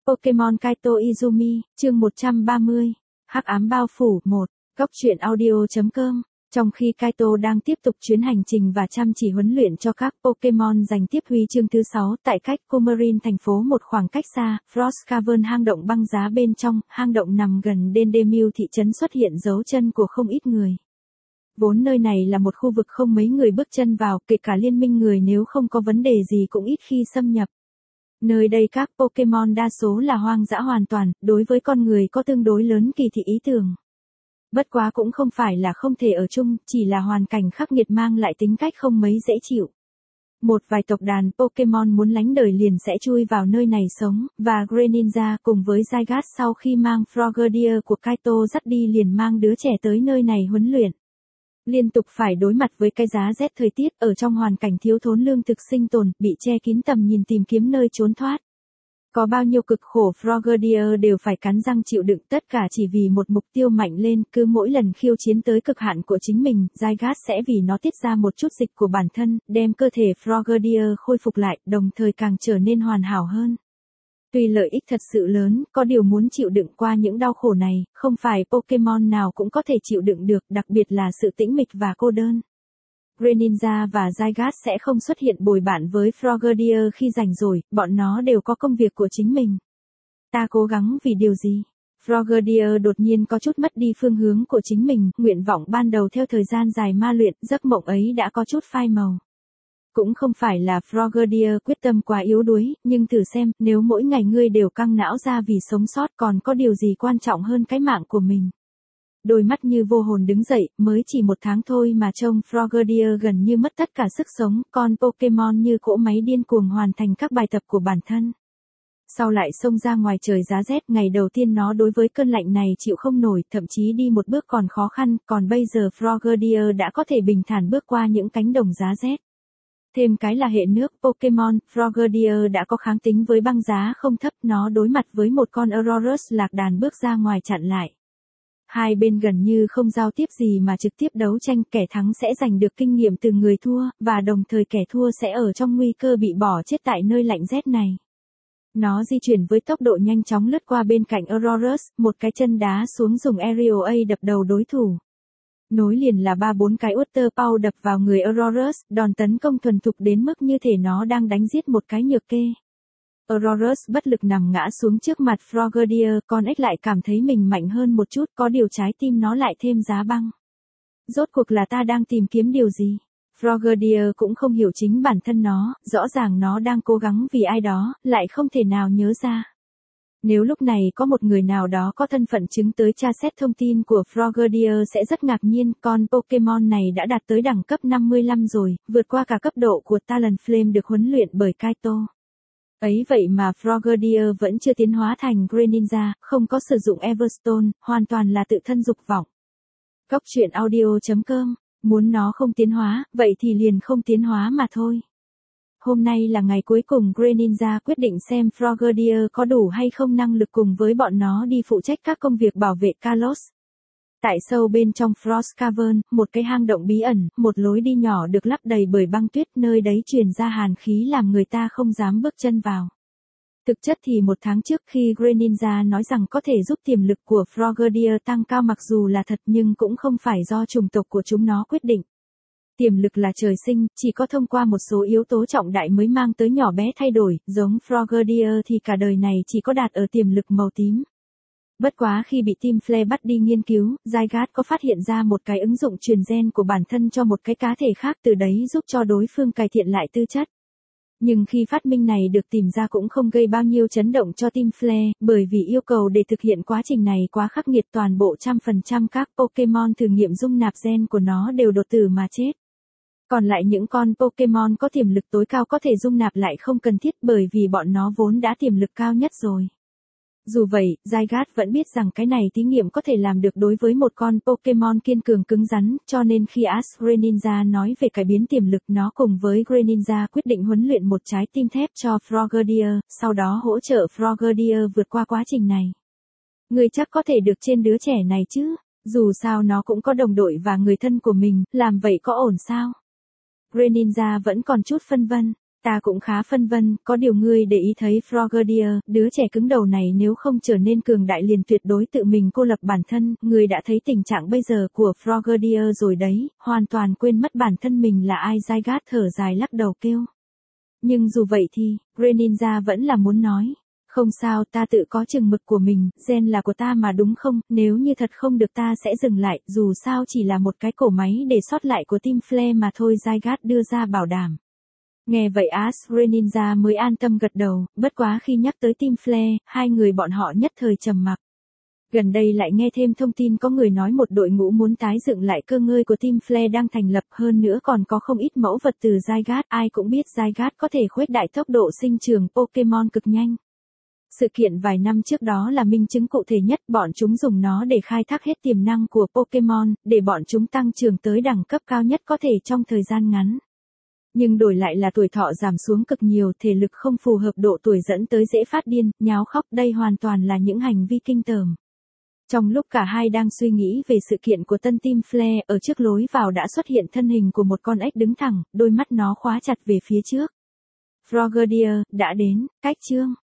Pokemon Kaito Izumi, chương 130, Hắc ám bao phủ 1, Góc truyện audio.com. Trong khi Kaito đang tiếp tục chuyến hành trình và chăm chỉ huấn luyện cho các Pokemon giành tiếp huy chương thứ 6 tại cách Coumarin thành phố một khoảng cách xa, Frost Cavern hang động băng giá bên trong, hang động nằm gần Dendemil thị trấn xuất hiện dấu chân của không ít người. Vốn nơi này là một khu vực không mấy người bước chân vào, kể cả liên minh người nếu không có vấn đề gì cũng ít khi xâm nhập. Nơi đây các Pokemon đa số là hoang dã hoàn toàn, đối với con người có tương đối lớn kỳ thị ý tưởng. Bất quá cũng không phải là không thể ở chung, chỉ là hoàn cảnh khắc nghiệt mang lại tính cách không mấy dễ chịu. Một vài tộc đàn Pokemon muốn lánh đời liền sẽ chui vào nơi này sống, và Greninja cùng với Zygarde sau khi mang Frogadier của Kaito dắt đi liền mang đứa trẻ tới nơi này huấn luyện. Liên tục phải đối mặt với cái giá rét thời tiết ở trong hoàn cảnh thiếu thốn lương thực sinh tồn, bị che kín tầm nhìn tìm kiếm nơi trốn thoát. Có bao nhiêu cực khổ Frogadier đều phải cắn răng chịu đựng, tất cả chỉ vì một mục tiêu mạnh lên, cứ mỗi lần khiêu chiến tới cực hạn của chính mình, Zygarde sẽ vì nó tiết ra một chút dịch của bản thân, đem cơ thể Frogadier khôi phục lại, đồng thời càng trở nên hoàn hảo hơn. Tuy lợi ích thật sự lớn, có điều muốn chịu đựng qua những đau khổ này, không phải Pokemon nào cũng có thể chịu đựng được, đặc biệt là sự tĩnh mịch và cô đơn. Greninja và Zygarde sẽ không xuất hiện bồi bạn với Frogadier khi rảnh rỗi, bọn nó đều có công việc của chính mình. Ta cố gắng vì điều gì? Frogadier đột nhiên có chút mất đi phương hướng của chính mình, nguyện vọng ban đầu theo thời gian dài ma luyện, giấc mộng ấy đã có chút phai màu. Cũng không phải là Frogadier quyết tâm quá yếu đuối, nhưng thử xem, nếu mỗi ngày ngươi đều căng não ra vì sống sót còn có điều gì quan trọng hơn cái mạng của mình. Đôi mắt như vô hồn đứng dậy, mới chỉ 1 tháng thôi mà trông Frogadier gần như mất tất cả sức sống, con Pokemon như cỗ máy điên cuồng hoàn thành các bài tập của bản thân. Sau lại xông ra ngoài trời giá rét, ngày đầu tiên nó đối với cơn lạnh này chịu không nổi, thậm chí đi một bước còn khó khăn, còn bây giờ Frogadier đã có thể bình thản bước qua những cánh đồng giá rét. Thêm cái là hệ nước Pokemon, Frogadier đã có kháng tính với băng giá không thấp, nó đối mặt với một con Aurorus lạc đàn bước ra ngoài chặn lại. Hai bên gần như không giao tiếp gì mà trực tiếp đấu tranh, kẻ thắng sẽ giành được kinh nghiệm từ người thua, và đồng thời kẻ thua sẽ ở trong nguy cơ bị bỏ chết tại nơi lạnh rét này. Nó di chuyển với tốc độ nhanh chóng lướt qua bên cạnh Aurorus, một cái chân đá xuống dùng Aerial A đập đầu đối thủ. Nối liền là 3-4 cái Water Paw đập vào người Aurorus, đòn tấn công thuần thục đến mức như thể nó đang đánh giết một cái nhược kê. Aurorus bất lực nằm ngã xuống trước mặt Frogadier, con ếch lại cảm thấy mình mạnh hơn một chút, có điều trái tim nó lại thêm giá băng. Rốt cuộc là ta đang tìm kiếm điều gì? Frogadier cũng không hiểu chính bản thân nó, rõ ràng nó đang cố gắng vì ai đó, lại không thể nào nhớ ra. Nếu lúc này có một người nào đó có thân phận chứng tới tra xét thông tin của Frogadier sẽ rất ngạc nhiên, con Pokemon này đã đạt tới đẳng cấp 55 rồi, vượt qua cả cấp độ của Talonflame được huấn luyện bởi Kaito. Ấy vậy mà Frogadier vẫn chưa tiến hóa thành Greninja, không có sử dụng Everstone, hoàn toàn là tự thân dục vọng. Góc truyện audio.com, muốn nó không tiến hóa, vậy thì liền không tiến hóa mà thôi. Hôm nay là ngày cuối cùng Greninja quyết định xem Frogadier có đủ hay không năng lực cùng với bọn nó đi phụ trách các công việc bảo vệ Kalos. Tại sâu bên trong Frost Cavern, một cái hang động bí ẩn, một lối đi nhỏ được lấp đầy bởi băng tuyết, nơi đấy truyền ra hàn khí làm người ta không dám bước chân vào. Thực chất thì 1 tháng trước khi Greninja nói rằng có thể giúp tiềm lực của Frogadier tăng cao mặc dù là thật nhưng cũng không phải do chủng tộc của chúng nó quyết định. Tiềm lực là trời sinh, chỉ có thông qua một số yếu tố trọng đại mới mang tới nhỏ bé thay đổi, giống Frogadier thì cả đời này chỉ có đạt ở tiềm lực màu tím. Bất quá khi bị Team Flare bắt đi nghiên cứu, Zygarde có phát hiện ra một cái ứng dụng truyền gen của bản thân cho một cái cá thể khác, từ đấy giúp cho đối phương cải thiện lại tư chất. Nhưng khi phát minh này được tìm ra cũng không gây bao nhiêu chấn động cho Team Flare, bởi vì yêu cầu để thực hiện quá trình này quá khắc nghiệt, toàn bộ 100% các Pokemon thử nghiệm dung nạp gen của nó đều đột tử mà chết. Còn lại những con Pokemon có tiềm lực tối cao có thể dung nạp lại không cần thiết bởi vì bọn nó vốn đã tiềm lực cao nhất rồi. Dù vậy, Zygarde vẫn biết rằng cái này thí nghiệm có thể làm được đối với một con Pokemon kiên cường cứng rắn, cho nên khi Ash Greninja nói về cải biến tiềm lực, nó cùng với Greninja quyết định huấn luyện một trái tim thép cho Frogadier, sau đó hỗ trợ Frogadier vượt qua quá trình này. Ngươi chắc có thể được trên đứa trẻ này chứ, dù sao nó cũng có đồng đội và người thân của mình, làm vậy có ổn sao? Greninja vẫn còn chút phân vân. Ta cũng khá phân vân, có điều ngươi để ý thấy Frogadier, đứa trẻ cứng đầu này nếu không trở nên cường đại liền tuyệt đối tự mình cô lập bản thân, ngươi đã thấy tình trạng bây giờ của Frogadier rồi đấy, hoàn toàn quên mất bản thân mình là ai. Zygarde thở dài lắc đầu kêu. Nhưng dù vậy thì, Greninja vẫn là muốn nói. Không sao, ta tự có chừng mực của mình, gen là của ta mà đúng không, nếu như thật không được ta sẽ dừng lại, dù sao chỉ là một cái cổ máy để sót lại của Team Flare mà thôi. Zygarde đưa ra bảo đảm. Nghe vậy Ash Greninja mới an tâm gật đầu, bất quá khi nhắc tới Team Flare, hai người bọn họ nhất thời trầm mặc. Gần đây lại nghe thêm thông tin có người nói một đội ngũ muốn tái dựng lại cơ ngơi của Team Flare đang thành lập, hơn nữa còn có không ít mẫu vật từ Zygarde. Ai cũng biết Zygarde có thể khuếch đại tốc độ sinh trưởng Pokemon cực nhanh. Sự kiện vài năm trước đó là minh chứng cụ thể nhất, bọn chúng dùng nó để khai thác hết tiềm năng của Pokemon, để bọn chúng tăng trưởng tới đẳng cấp cao nhất có thể trong thời gian ngắn. Nhưng đổi lại là tuổi thọ giảm xuống cực nhiều, thể lực không phù hợp, độ tuổi dẫn tới dễ phát điên, nháo khóc, đây hoàn toàn là những hành vi kinh tởm. Trong lúc cả hai đang suy nghĩ về sự kiện của tân Team Flare, ở trước lối vào đã xuất hiện thân hình của một con ếch đứng thẳng, đôi mắt nó khóa chặt về phía trước. Frogadier, đã đến, cách chương.